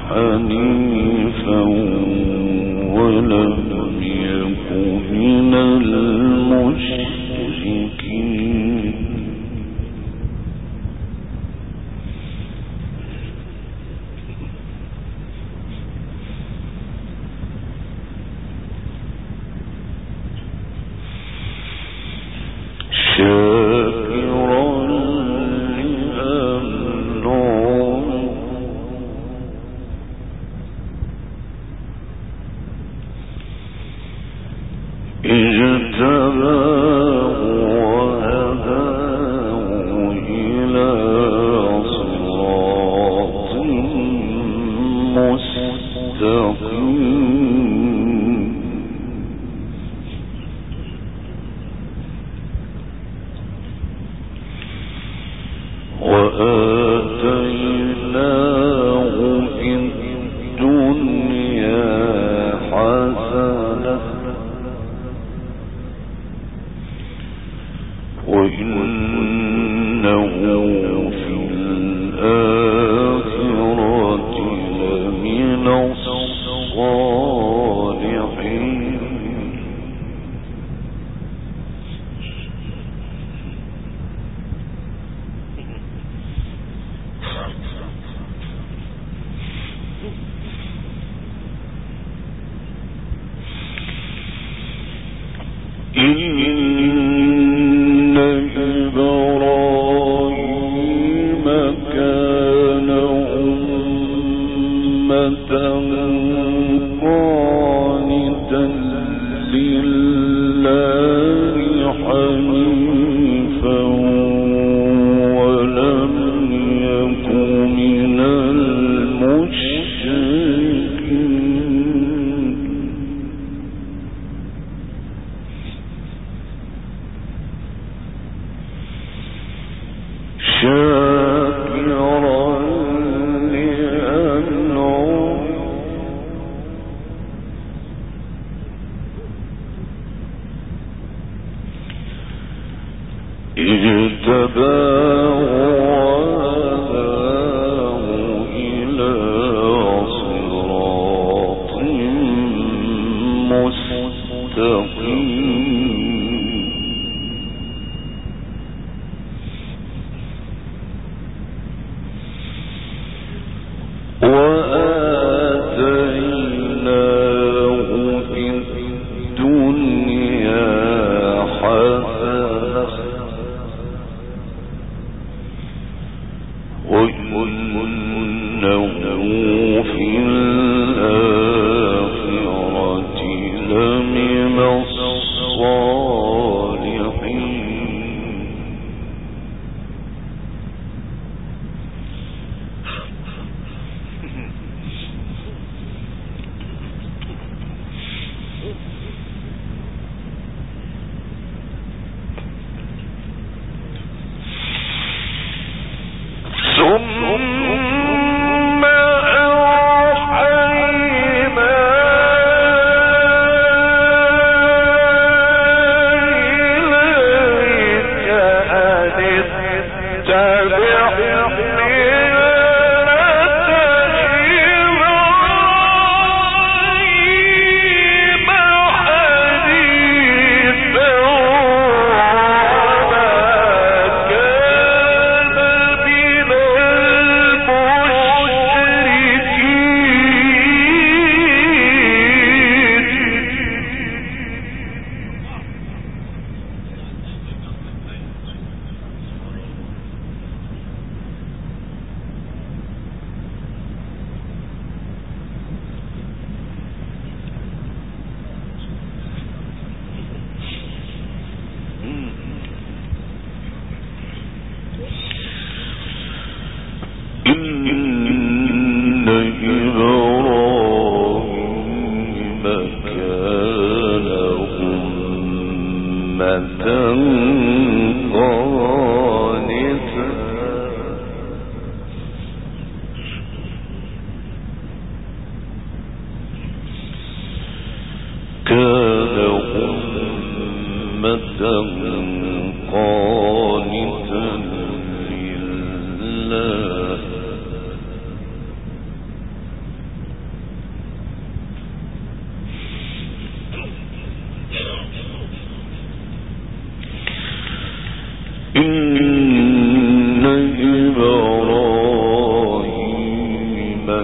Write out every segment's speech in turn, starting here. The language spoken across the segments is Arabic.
حنيفا ولم يكن من المشركين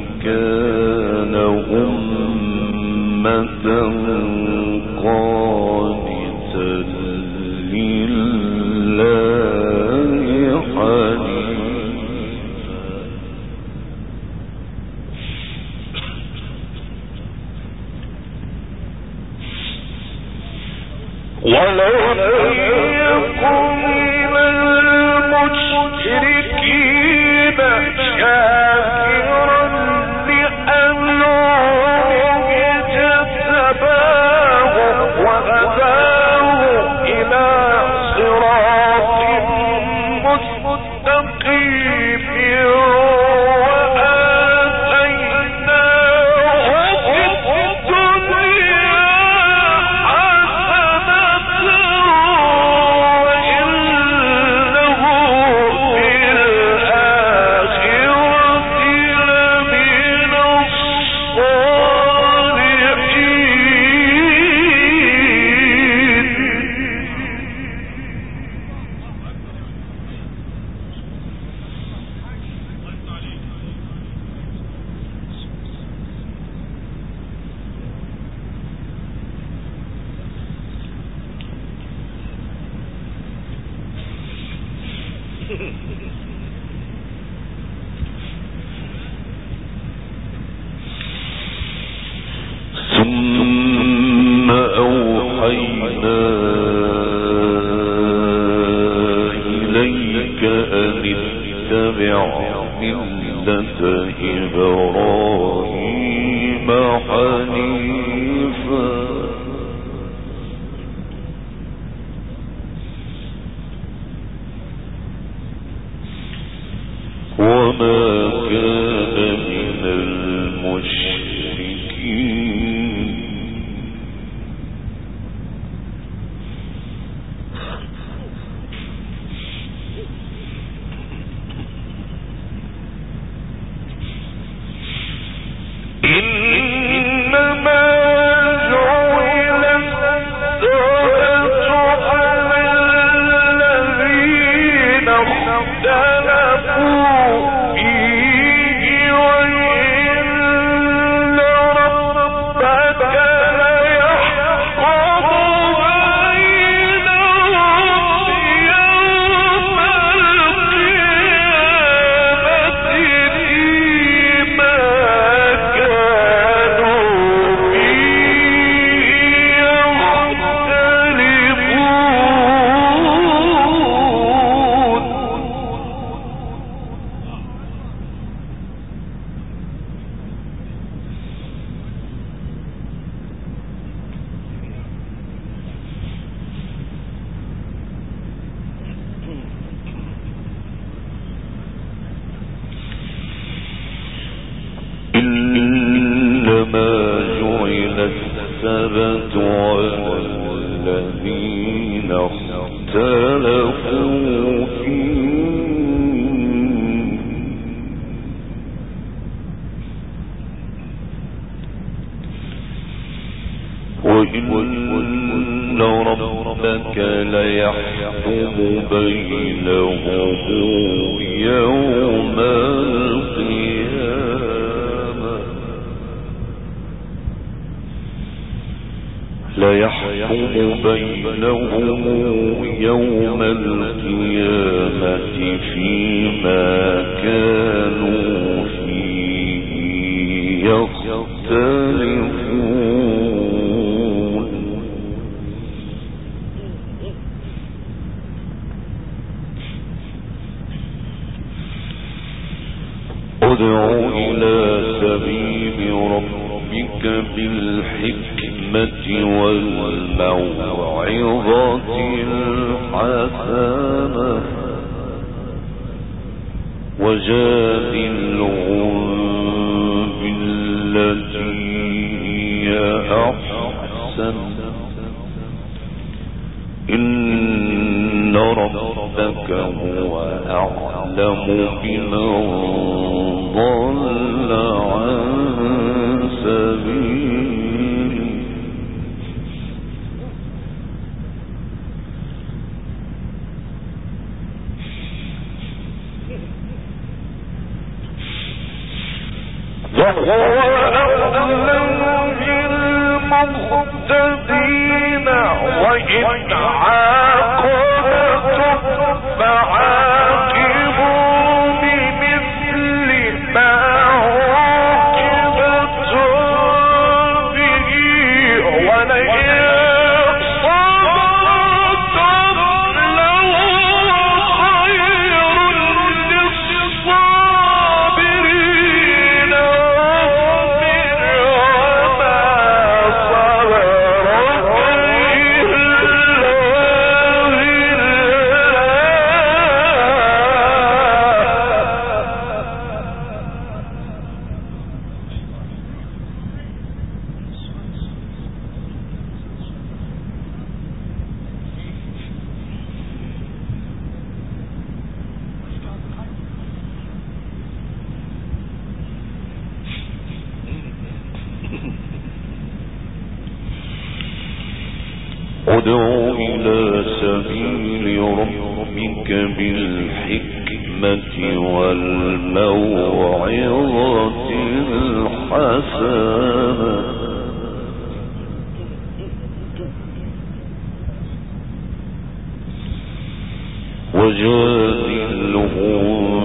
كان أمة قانتا لله حنيفا ولو يكن من المشركين شاكرا لأنعمه اجتباه وهداه إلى صراط مستقيم ثم أوحينا إليك أن اتبع ملة إبراهيم حنيفا وما كان من المشركين إنما جعل السبت على الذين اختلفوا فيه وإن ربك ليحكم بينهم يوم القيامة فيما كانوا فيه إنما جعل السبت على الذين اختلفوا فيه وإن ربك ليحكم بينهم يوم القيامة فيما كانوا فيه يختلفون ادع إلى سبيل ربك بالحكمة والموعظة الحسنة وجادلهم بالتي هي أحسن إن ربك هو أعلم بمن ضل عن سبيله ادع إلى سبيل ربك بالحكمة والموعظة الحسنة وجادلهم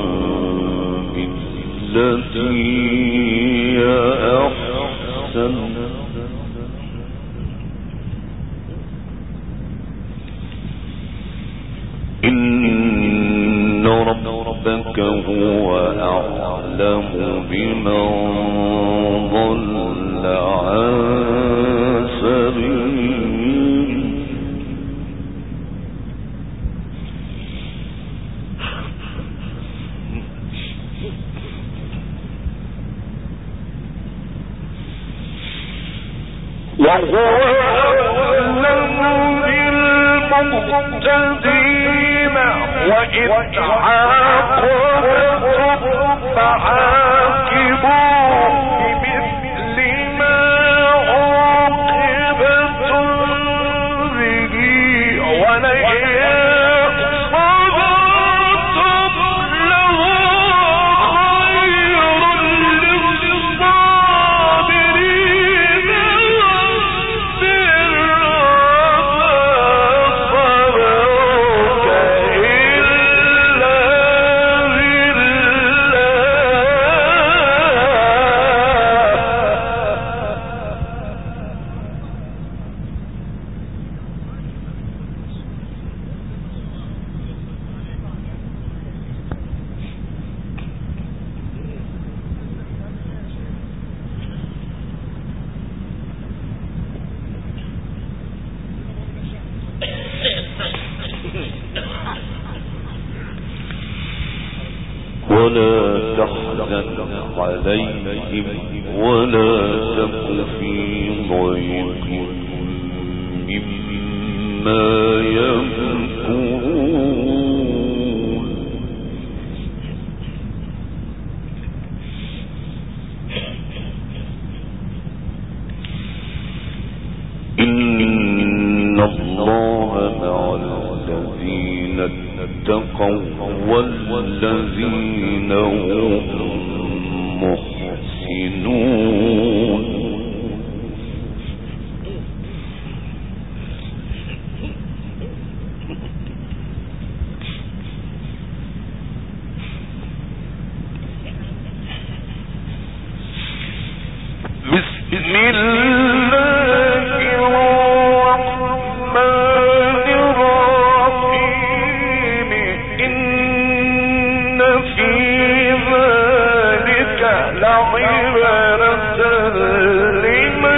بالتي هي أحسن إن ربك هو أعلم بمن ضل عن سبيله وهو أعلم بالمهتدين وإذ عاقبتم فعاقبوا بمثل ما عوقبتم به ولئن صبرتم لهو خير للصابرين ولا تحزن عليهم ولا تك في ضيق مما يمكرون إن الله مع الذين اتقوا والذين هم محسنون بسم الله الرحمن الرحيم إن في ذلك لعبرة لمن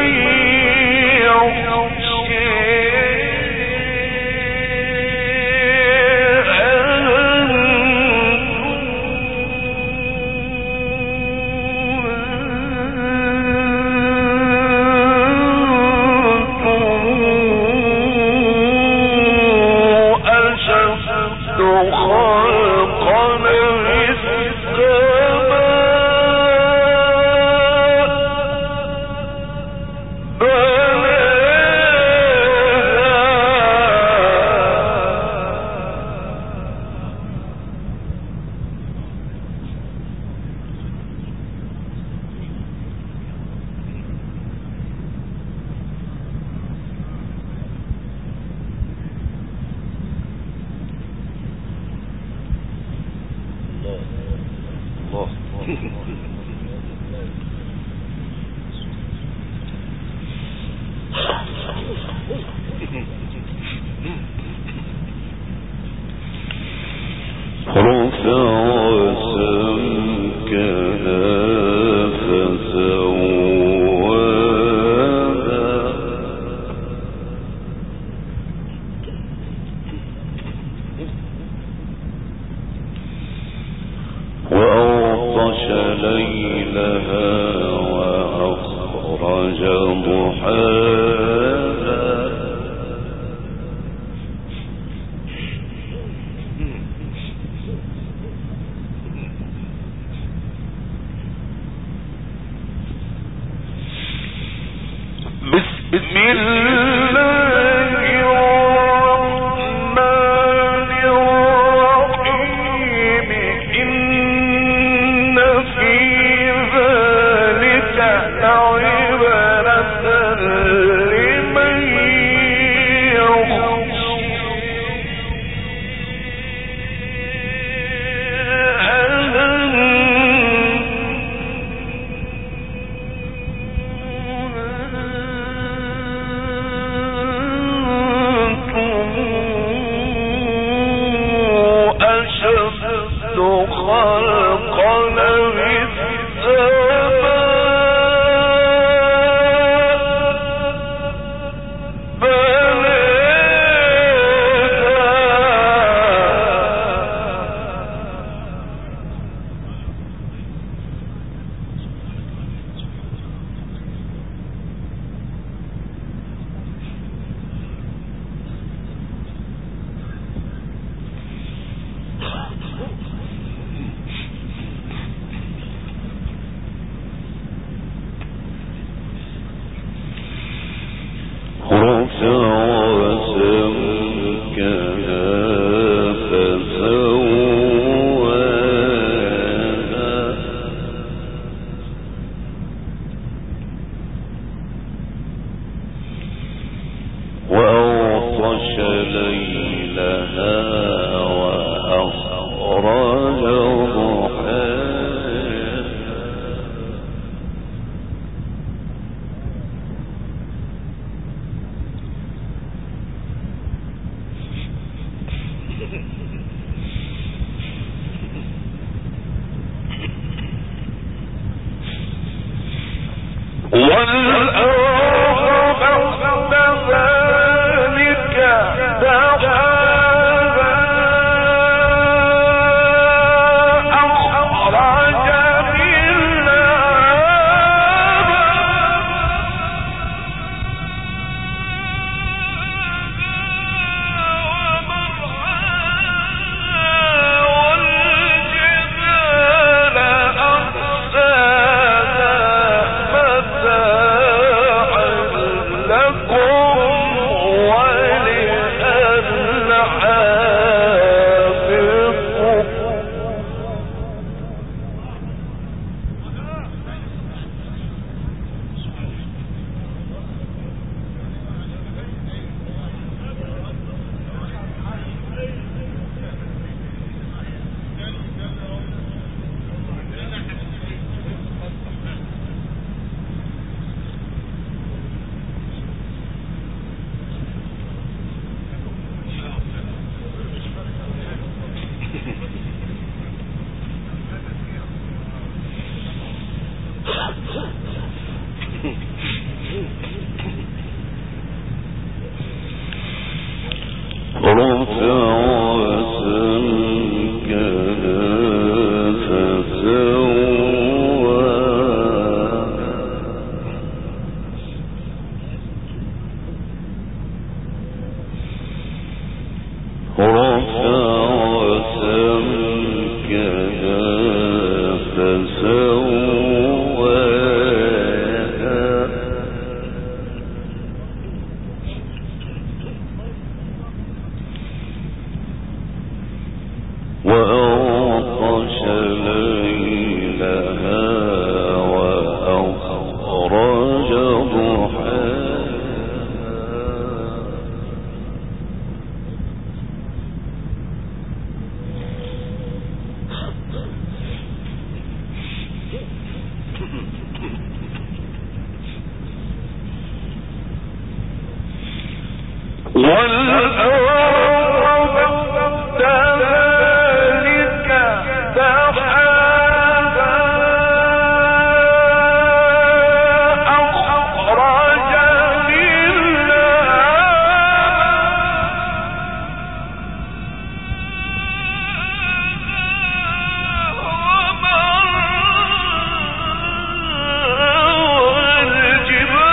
والجبال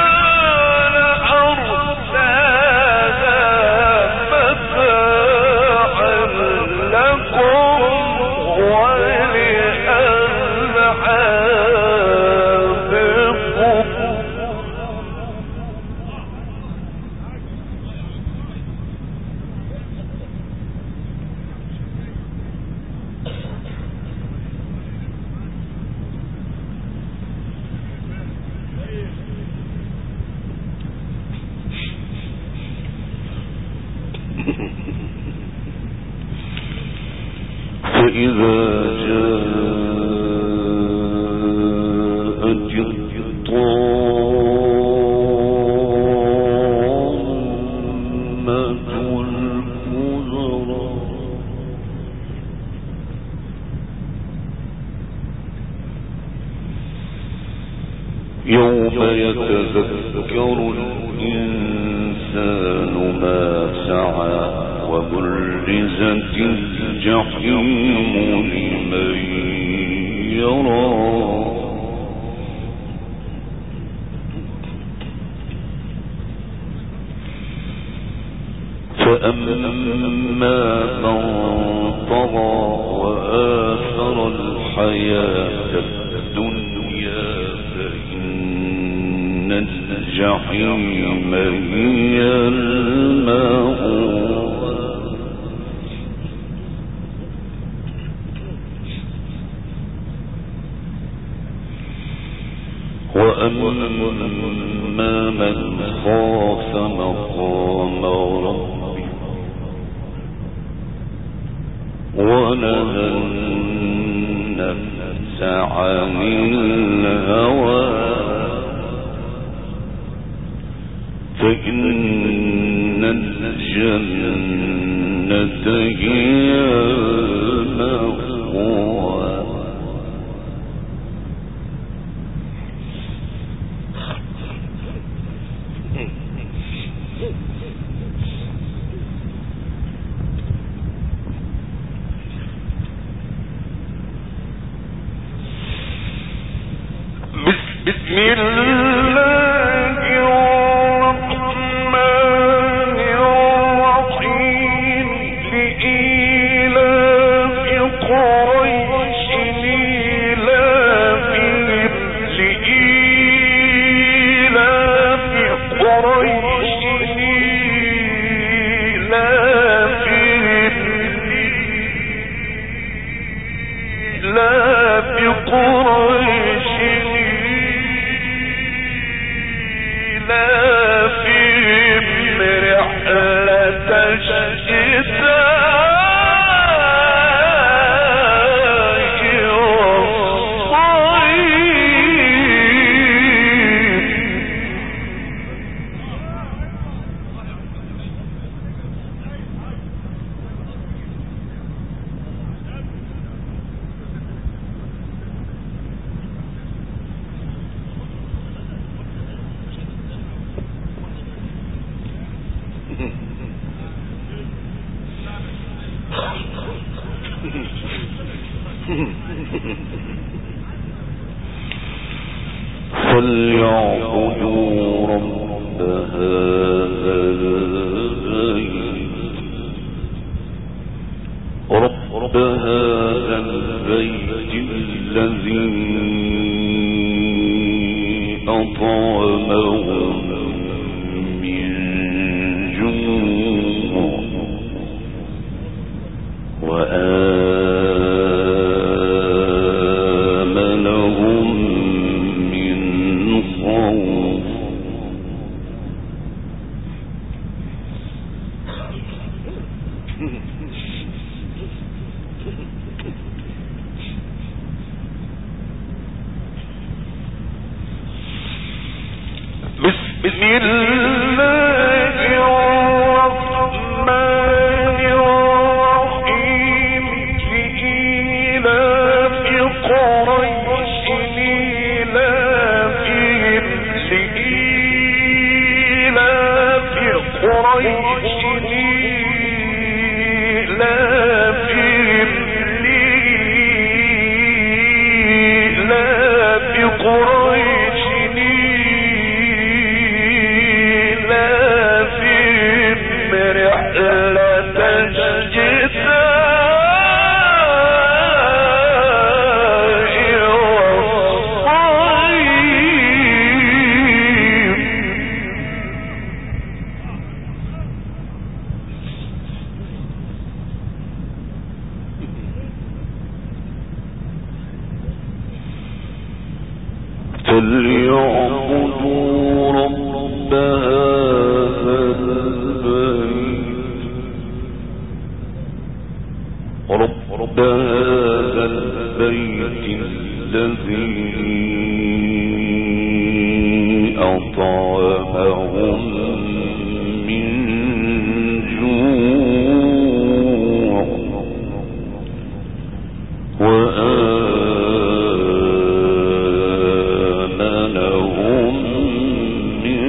فإذا جاءت الطامة الكبرى يوم يتذكر الإنسان ما سعى وبرزت الجحيم لمن يرى فأما من طغى وآثر الحياة الدنيا فإن الجحيم هي المأوى وأما من خاف مقام ربه ونهى النفس عن الهوى فإن الجنة هي المأوى بسم الله الرحمن الرحيم لإيلاف قريش فليعبدوا رب هذا البيت الذي أطعمهم من جوع وآمنهم من خوف بسم الله الرحمن الرحيم لإيلاف قريش فليعبدوا رب هذا البيت هذا البيت الذي أطعمهم من جوع وآمنهم من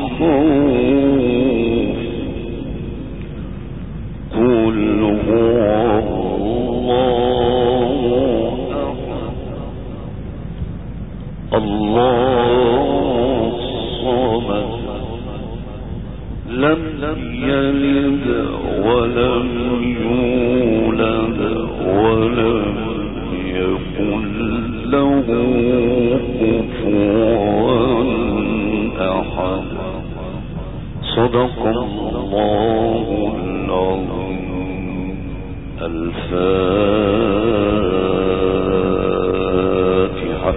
خوف قل هو الله الصمد لم يلد ولم يولد ولم يكن له كفوا أحد صدق الله العظيم. الفاتحة.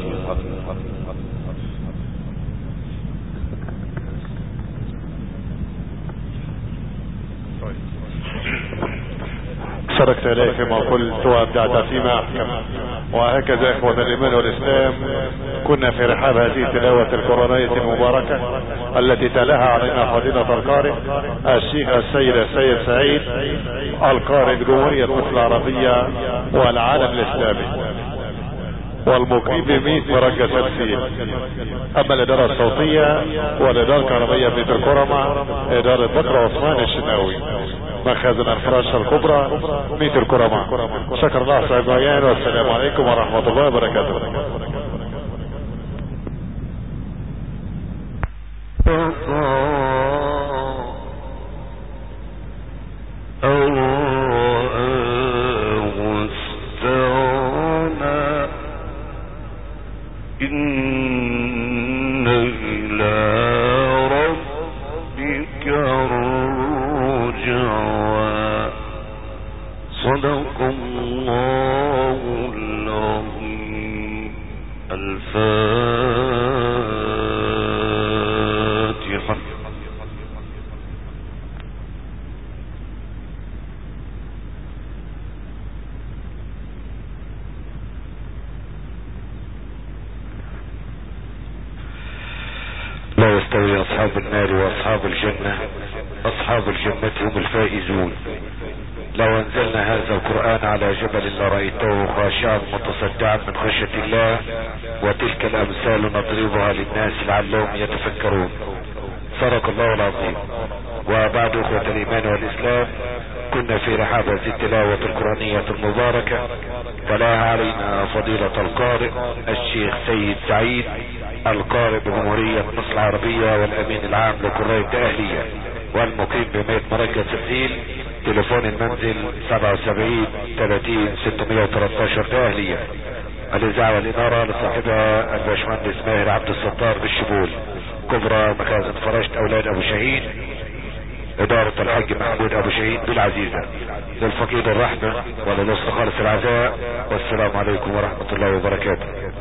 شاركت إليه فيما قلت وابدعت فيما أحكم. وهكذا إخوة الإيمان والإسلام كنا في رحاب هذه التلاوة القرآنية المباركة التي تلاها علينا فضيلة القارئ الشيخ السيد سعيد القارئ جمهورية مصر العربية والعالم الإسلامي والمقيم بميت مرجة تمثيل. أما الإدارة الصوتية والإدارة الكهربائية بيت الكرمة إدارة بكر عثمان الشناوي مخازن الفراشة الكبرى ميت الكرمة. شكر الله صاحب عيان والسلام عليكم ورحمة الله وبركاته. صدق الله العظيم. الفاتحة. لا يستوي أصحاب النار وأصحاب الجنة، أصحاب الجنة هم الفائزون. لو أنزلنا هذا القرآن على جبل لرأيته خاشعا متصدعا من خشية الله، وتلك الأمثال نضربها للناس لعلهم يتفكرون. صدق الله العظيم. وبعد أخوة الإيمان والإسلام كنا في رحاب هذه التلاوة القرآنية المباركة تلاها علينا فضيلة القارئ الشيخ سيد سعيد القارئ بجمهورية مصر العربية والأمين العام لقراء الأهلية والمقيم بميت مركز تمثيل. تليفون المنزل 77 30 613 أهلية. الإذاعة والإنارة لصاحبها الباشمهندس ماهر عبد الستار بالشبول كبرى مخازن فرشت أولاد أبو شهيد إدارة الحاج محمود أبو شهيد بالعزيزة. للفقيد الرحمة وللأسرة خالص العزاء. والسلام عليكم ورحمة الله وبركاته.